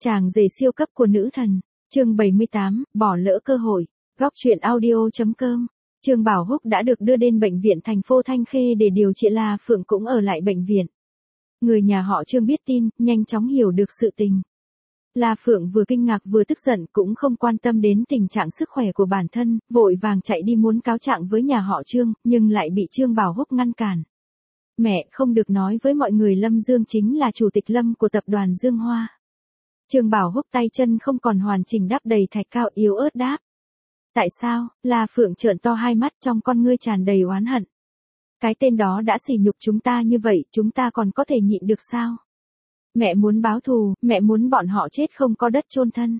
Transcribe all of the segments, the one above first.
Chàng rể siêu cấp của nữ thần, chương 78, bỏ lỡ cơ hội, góc truyện audio.com. Trương Bảo Húc đã được đưa đến bệnh viện thành phố Thanh Khê để điều trị. La Phượng cũng ở lại bệnh viện. Người nhà họ Trương biết tin, nhanh chóng hiểu được sự tình. La Phượng vừa kinh ngạc vừa tức giận, cũng không quan tâm đến tình trạng sức khỏe của bản thân, vội vàng chạy đi muốn cáo trạng với nhà họ Trương, nhưng lại bị Trương Bảo Húc ngăn cản. Mẹ, không được nói với mọi người Lâm Dương chính là chủ tịch Lâm của tập đoàn Dương Hoa. Trương Bảo Húc tay chân không còn hoàn chỉnh đáp đầy thạch cao, yếu ớt đáp. Tại sao? La Phượng trợn to hai mắt, trong con ngươi tràn đầy oán hận. Cái tên đó đã sỉ nhục chúng ta như vậy, chúng ta còn có thể nhịn được sao? Mẹ muốn báo thù, mẹ muốn bọn họ chết không có đất chôn thân.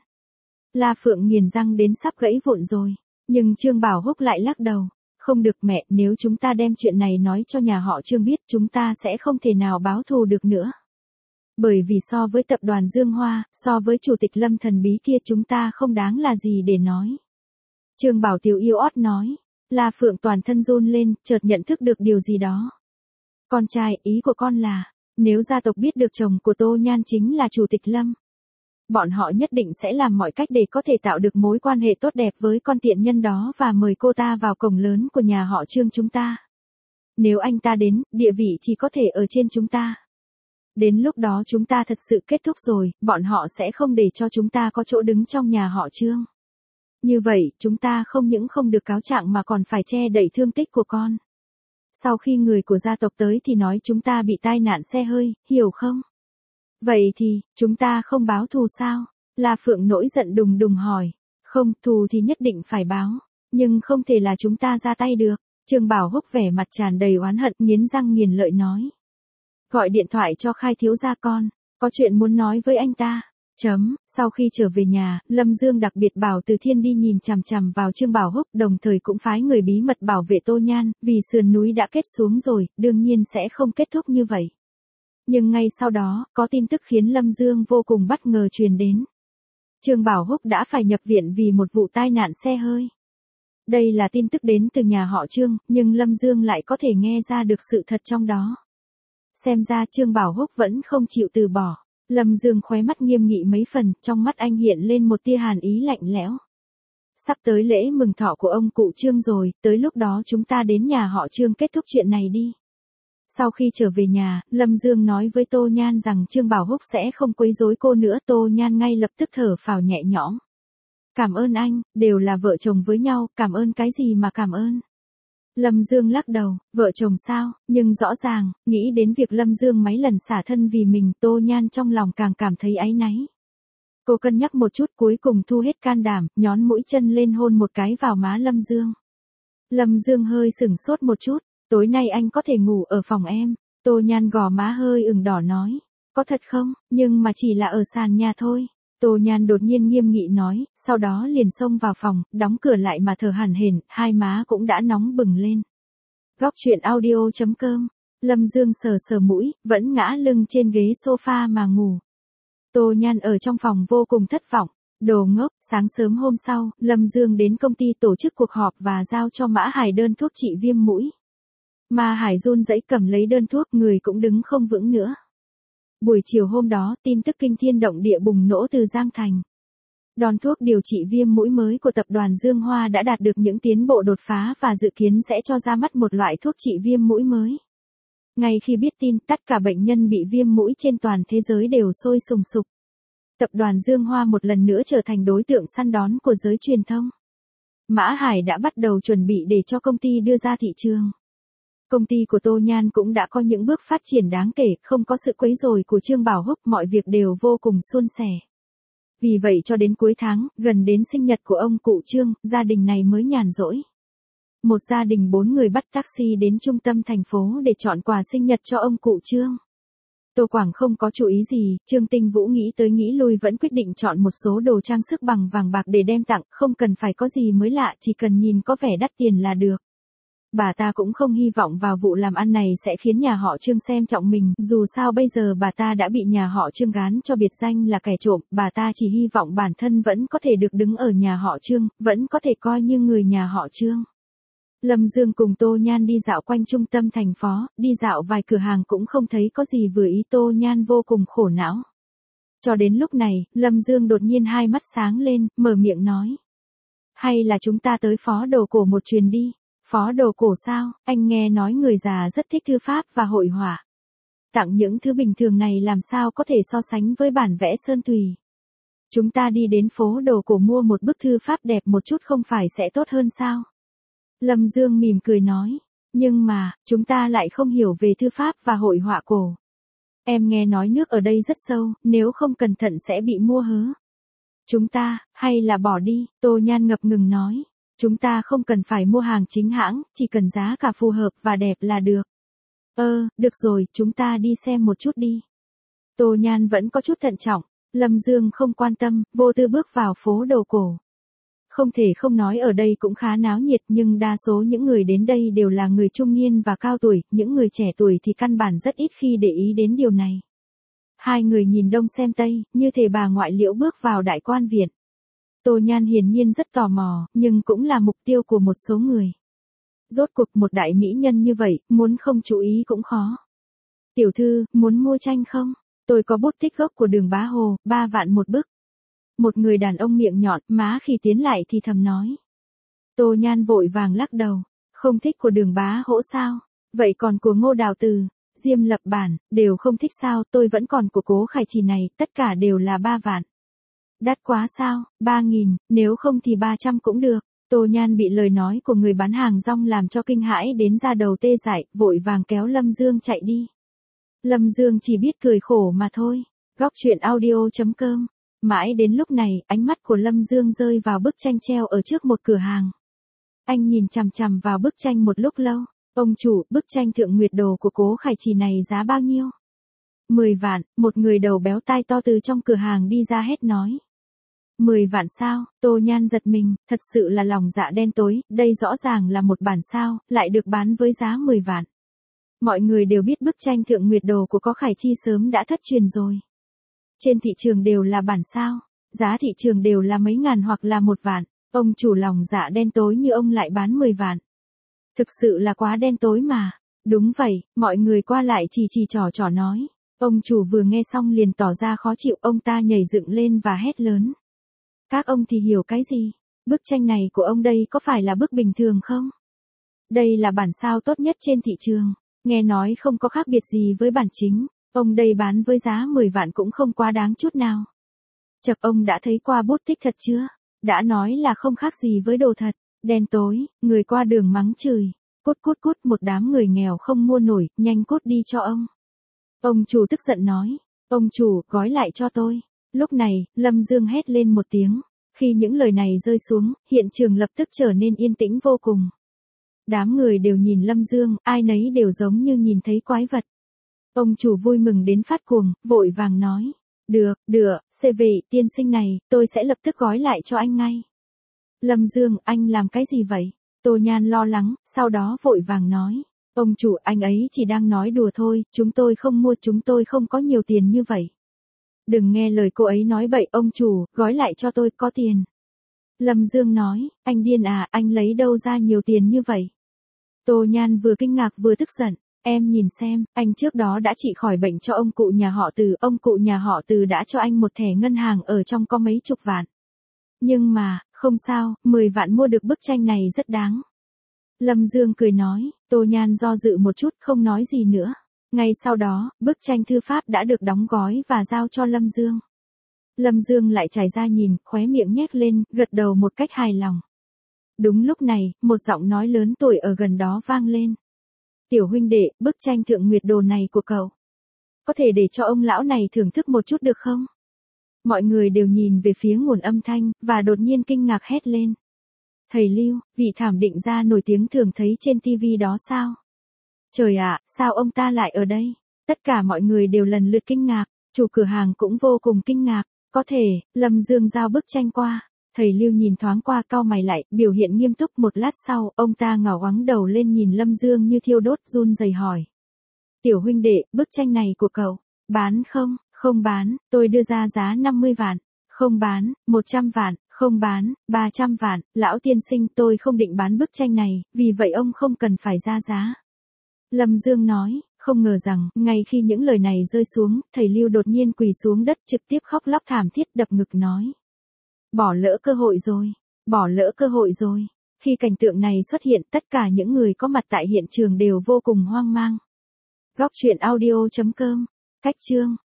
La Phượng nghiền răng đến sắp gãy vụn rồi, nhưng Trương Bảo Húc lại lắc đầu. Không được mẹ, nếu chúng ta đem chuyện này nói cho nhà họ Trương biết, chúng ta sẽ không thể nào báo thù được nữa. Bởi vì so với tập đoàn Dương Hoa, so với chủ tịch Lâm thần bí kia, chúng ta không đáng là gì để nói. Trương Bảo Tiếu yếu ớt nói. La Phượng toàn thân run lên, chợt nhận thức được điều gì đó. Con trai, ý của con là, nếu gia tộc biết được chồng của Tô Nhan chính là chủ tịch Lâm, bọn họ nhất định sẽ làm mọi cách để có thể tạo được mối quan hệ tốt đẹp với con tiện nhân đó và mời cô ta vào cổng lớn của nhà họ Trương chúng ta. Nếu anh ta đến, địa vị chỉ có thể ở trên chúng ta. Đến lúc đó chúng ta thật sự kết thúc rồi, bọn họ sẽ không để cho chúng ta có chỗ đứng trong nhà họ Trương. Như vậy, chúng ta không những không được cáo trạng mà còn phải che đậy thương tích của con. Sau khi người của gia tộc tới thì nói chúng ta bị tai nạn xe hơi, hiểu không? Vậy thì, chúng ta không báo thù sao? La Phượng nổi giận đùng đùng hỏi. Không, thù thì nhất định phải báo, nhưng không thể là chúng ta ra tay được. Trương Bảo Húc vẻ mặt tràn đầy oán hận, nghiến răng nghiến lợi nói. Gọi điện thoại cho Khai thiếu gia con, có chuyện muốn nói với anh ta. Sau khi trở về nhà, Lâm Dương đặc biệt bảo Từ Thiên đi nhìn chằm chằm vào Trương Bảo Húc, đồng thời cũng phái người bí mật bảo vệ Tô Nhan, vì sườn núi đã kết xuống rồi, đương nhiên sẽ không kết thúc như vậy. Nhưng ngay sau đó, có tin tức khiến Lâm Dương vô cùng bất ngờ truyền đến. Trương Bảo Húc đã phải nhập viện vì một vụ tai nạn xe hơi. Đây là tin tức đến từ nhà họ Trương, nhưng Lâm Dương lại có thể nghe ra được sự thật trong đó. Xem ra Trương Bảo Húc vẫn không chịu từ bỏ. Lâm Dương khóe mắt nghiêm nghị mấy phần, trong mắt anh hiện lên một tia hàn ý lạnh lẽo. Sắp tới lễ mừng thọ của ông cụ Trương rồi, tới lúc đó chúng ta đến nhà họ Trương kết thúc chuyện này đi. Sau khi trở về nhà, Lâm Dương nói với Tô Nhan rằng Trương Bảo Húc sẽ không quấy rối cô nữa. Tô Nhan ngay lập tức thở phào nhẹ nhõm. Cảm ơn anh, đều là vợ chồng với nhau, cảm ơn cái gì mà cảm ơn. Lâm Dương lắc đầu, vợ chồng sao, nhưng rõ ràng, nghĩ đến việc Lâm Dương mấy lần xả thân vì mình, Tô Nhan trong lòng càng cảm thấy áy náy. Cô cân nhắc một chút, cuối cùng thu hết can đảm, nhón mũi chân lên hôn một cái vào má Lâm Dương. Lâm Dương hơi sửng sốt một chút, tối nay anh có thể ngủ ở phòng em. Tô Nhan gò má hơi ửng đỏ nói, có thật không, nhưng mà chỉ là ở sàn nhà thôi. Tô Nhan đột nhiên nghiêm nghị nói, sau đó liền xông vào phòng, đóng cửa lại mà thở hổn hển, hai má cũng đã nóng bừng lên. Góc truyện audio.com. Lâm Dương sờ sờ mũi, vẫn ngã lưng trên ghế sofa mà ngủ. Tô Nhan ở trong phòng vô cùng thất vọng. Đồ ngốc, sáng sớm hôm sau, Lâm Dương đến công ty tổ chức cuộc họp và giao cho Mã Hải đơn thuốc trị viêm mũi. Mà Hải run rẩy cầm lấy đơn thuốc, người cũng đứng không vững nữa. Buổi chiều hôm đó, tin tức kinh thiên động địa bùng nổ từ Giang Thành. Đòn thuốc điều trị viêm mũi mới của tập đoàn Dương Hoa đã đạt được những tiến bộ đột phá và dự kiến sẽ cho ra mắt một loại thuốc trị viêm mũi mới. Ngay khi biết tin, tất cả bệnh nhân bị viêm mũi trên toàn thế giới đều sôi sùng sục. Tập đoàn Dương Hoa một lần nữa trở thành đối tượng săn đón của giới truyền thông. Mã Hải đã bắt đầu chuẩn bị để cho công ty đưa ra thị trường. Công ty của Tô Nhan cũng đã có những bước phát triển đáng kể, không có sự quấy rối của Trương Bảo Húc, mọi việc đều vô cùng suôn sẻ. Vì vậy cho đến cuối tháng, gần đến sinh nhật của ông cụ Trương, gia đình này mới nhàn rỗi. Một gia đình 4 người bắt taxi đến trung tâm thành phố để chọn quà sinh nhật cho ông cụ Trương. Tô Quảng không có chú ý gì, Trương Tinh Vũ nghĩ tới nghĩ lui vẫn quyết định chọn một số đồ trang sức bằng vàng bạc để đem tặng, không cần phải có gì mới lạ, chỉ cần nhìn có vẻ đắt tiền là được. Bà ta cũng không hy vọng vào vụ làm ăn này sẽ khiến nhà họ Trương xem trọng mình, dù sao bây giờ bà ta đã bị nhà họ Trương gán cho biệt danh là kẻ trộm, bà ta chỉ hy vọng bản thân vẫn có thể được đứng ở nhà họ Trương, vẫn có thể coi như người nhà họ Trương. Lâm Dương cùng Tô Nhan đi dạo quanh trung tâm thành phố, đi dạo vài cửa hàng cũng không thấy có gì vừa ý. Tô Nhan vô cùng khổ não. Cho đến lúc này, Lâm Dương đột nhiên hai mắt sáng lên, mở miệng nói. Hay là chúng ta tới phó đồ cổ một chuyến đi. Phó đồ cổ sao, anh nghe nói người già rất thích thư pháp và hội họa. Tặng những thứ bình thường này làm sao có thể so sánh với bản vẽ sơn tùy. Chúng ta đi đến phố đồ cổ mua một bức thư pháp đẹp một chút không phải sẽ tốt hơn sao? Lâm Dương mỉm cười nói. Nhưng mà, chúng ta lại không hiểu về thư pháp và hội họa cổ. Em nghe nói nước ở đây rất sâu, nếu không cẩn thận sẽ bị mua hớ. Chúng ta, hay là bỏ đi, Tô Nhan ngập ngừng nói. Chúng ta không cần phải mua hàng chính hãng, chỉ cần giá cả phù hợp và đẹp là được. Được rồi, chúng ta đi xem một chút đi. Tô Nhan vẫn có chút thận trọng, Lâm Dương không quan tâm, vô tư bước vào phố đồ cổ. Không thể không nói ở đây cũng khá náo nhiệt nhưng đa số những người đến đây đều là người trung niên và cao tuổi, những người trẻ tuổi thì căn bản rất ít khi để ý đến điều này. Hai người nhìn đông xem tây, như thể bà ngoại Liễu bước vào đại quan viện. Tô Nhan hiển nhiên rất tò mò, nhưng cũng là mục tiêu của một số người. Rốt cuộc một đại mỹ nhân như vậy, muốn không chú ý cũng khó. Tiểu thư, muốn mua tranh không? Tôi có bút tích gốc của Đường Bá Hồ, 3 vạn một bức. Một người đàn ông miệng nhọn, má khi tiến lại thì thầm nói. Tô Nhan vội vàng lắc đầu. Không thích của Đường Bá Hỗ sao? Vậy còn của Ngô Đào Từ, Diêm Lập Bản, đều không thích sao? Tôi vẫn còn của Cố Khải Trì này, tất cả đều là 3 vạn. Đắt quá sao? 3.000, nếu không thì 300 cũng được. Tô Nhan bị lời nói của người bán hàng rong làm cho kinh hãi đến da đầu tê dại, vội vàng kéo Lâm Dương chạy đi. Lâm Dương chỉ biết cười khổ mà thôi. Góc truyện audio.com. Mãi đến lúc này, ánh mắt của Lâm Dương rơi vào bức tranh treo ở trước một cửa hàng. Anh nhìn chằm chằm vào bức tranh một lúc lâu. Ông chủ, bức tranh Thượng Nguyệt Đồ của Cố Khải Trì này giá bao nhiêu? 10 vạn, một người đầu béo tai to từ trong cửa hàng đi ra hét nói. 10 vạn sao? Tô Nhan giật mình, thật sự là lòng dạ đen tối, đây rõ ràng là một bản sao, lại được bán với giá 10 vạn. Mọi người đều biết bức tranh Thượng Nguyệt Đồ của Cố Khải Chi sớm đã thất truyền rồi. Trên thị trường đều là bản sao, giá thị trường đều là mấy ngàn hoặc là 1 vạn, ông chủ lòng dạ đen tối như ông lại bán 10 vạn. Thực sự là quá đen tối mà. Đúng vậy, mọi người qua lại chỉ trò nói. Ông chủ vừa nghe xong liền tỏ ra khó chịu, ông ta nhảy dựng lên và hét lớn. Các ông thì hiểu cái gì? Bức tranh này của ông đây có phải là bức bình thường không? Đây là bản sao tốt nhất trên thị trường, nghe nói không có khác biệt gì với bản chính, ông đây bán với giá 10 vạn cũng không quá đáng chút nào. Chậc, ông đã thấy qua bút tích thật chưa? Đã nói là không khác gì với đồ thật, đen tối, người qua đường mắng chửi. Cút, một đám người nghèo không mua nổi, nhanh cút đi cho ông. Ông chủ tức giận nói, ông chủ, gói lại cho tôi. Lúc này, Lâm Dương hét lên một tiếng. Khi những lời này rơi xuống, hiện trường lập tức trở nên yên tĩnh vô cùng. Đám người đều nhìn Lâm Dương, ai nấy đều giống như nhìn thấy quái vật. Ông chủ vui mừng đến phát cuồng, vội vàng nói. Được, CV tiên sinh này, tôi sẽ lập tức gói lại cho anh ngay. Lâm Dương, anh làm cái gì vậy? Tô Nhan lo lắng, sau đó vội vàng nói. Ông chủ, anh ấy chỉ đang nói đùa thôi, chúng tôi không mua, chúng tôi không có nhiều tiền như vậy. Đừng nghe lời cô ấy nói bậy, ông chủ, gói lại cho tôi, có tiền. Lâm Dương nói, anh điên à, anh lấy đâu ra nhiều tiền như vậy? Tô Nhan vừa kinh ngạc vừa tức giận, em nhìn xem, anh trước đó đã trị khỏi bệnh cho ông cụ nhà họ Từ, ông cụ nhà họ Từ đã cho anh một thẻ ngân hàng ở trong có mấy chục vạn. Nhưng mà, không sao, 10 vạn mua được bức tranh này rất đáng. Lâm Dương cười nói, Tô Nhan do dự một chút không nói gì nữa. Ngay sau đó, bức tranh thư pháp đã được đóng gói và giao cho Lâm Dương. Lâm Dương lại trải ra nhìn, khóe miệng nhếch lên, gật đầu một cách hài lòng. Đúng lúc này, một giọng nói lớn tuổi ở gần đó vang lên. Tiểu huynh đệ, bức tranh Thượng Nguyệt Đồ này của cậu. Có thể để cho ông lão này thưởng thức một chút được không? Mọi người đều nhìn về phía nguồn âm thanh, và đột nhiên kinh ngạc hét lên. Thầy Lưu, vị thảm định gia nổi tiếng thường thấy trên TV đó sao? Trời ạ, sao ông ta lại ở đây? Tất cả mọi người đều lần lượt kinh ngạc, chủ cửa hàng cũng vô cùng kinh ngạc. Có thể, Lâm Dương giao bức tranh qua. Thầy Lưu nhìn thoáng qua cau mày lại, biểu hiện nghiêm túc. Một lát sau, ông ta ngẩng ngoáng đầu lên nhìn Lâm Dương như thiêu đốt, run rẩy hỏi. Tiểu huynh đệ, bức tranh này của cậu, bán không? Không bán, tôi đưa ra giá 50 vạn. Không bán, 100 vạn. Không bán, 300 vạn. Lão tiên sinh, tôi không định bán bức tranh này, vì vậy ông không cần phải ra giá. Lâm Dương nói, Không ngờ rằng, ngay khi những lời này rơi xuống, thầy Lưu đột nhiên quỳ xuống đất trực tiếp khóc lóc thảm thiết đập ngực nói. Bỏ lỡ cơ hội rồi, bỏ lỡ cơ hội rồi. Khi cảnh tượng này xuất hiện, tất cả những người có mặt tại hiện trường đều vô cùng hoang mang. Góc truyện audio.com, cách chương.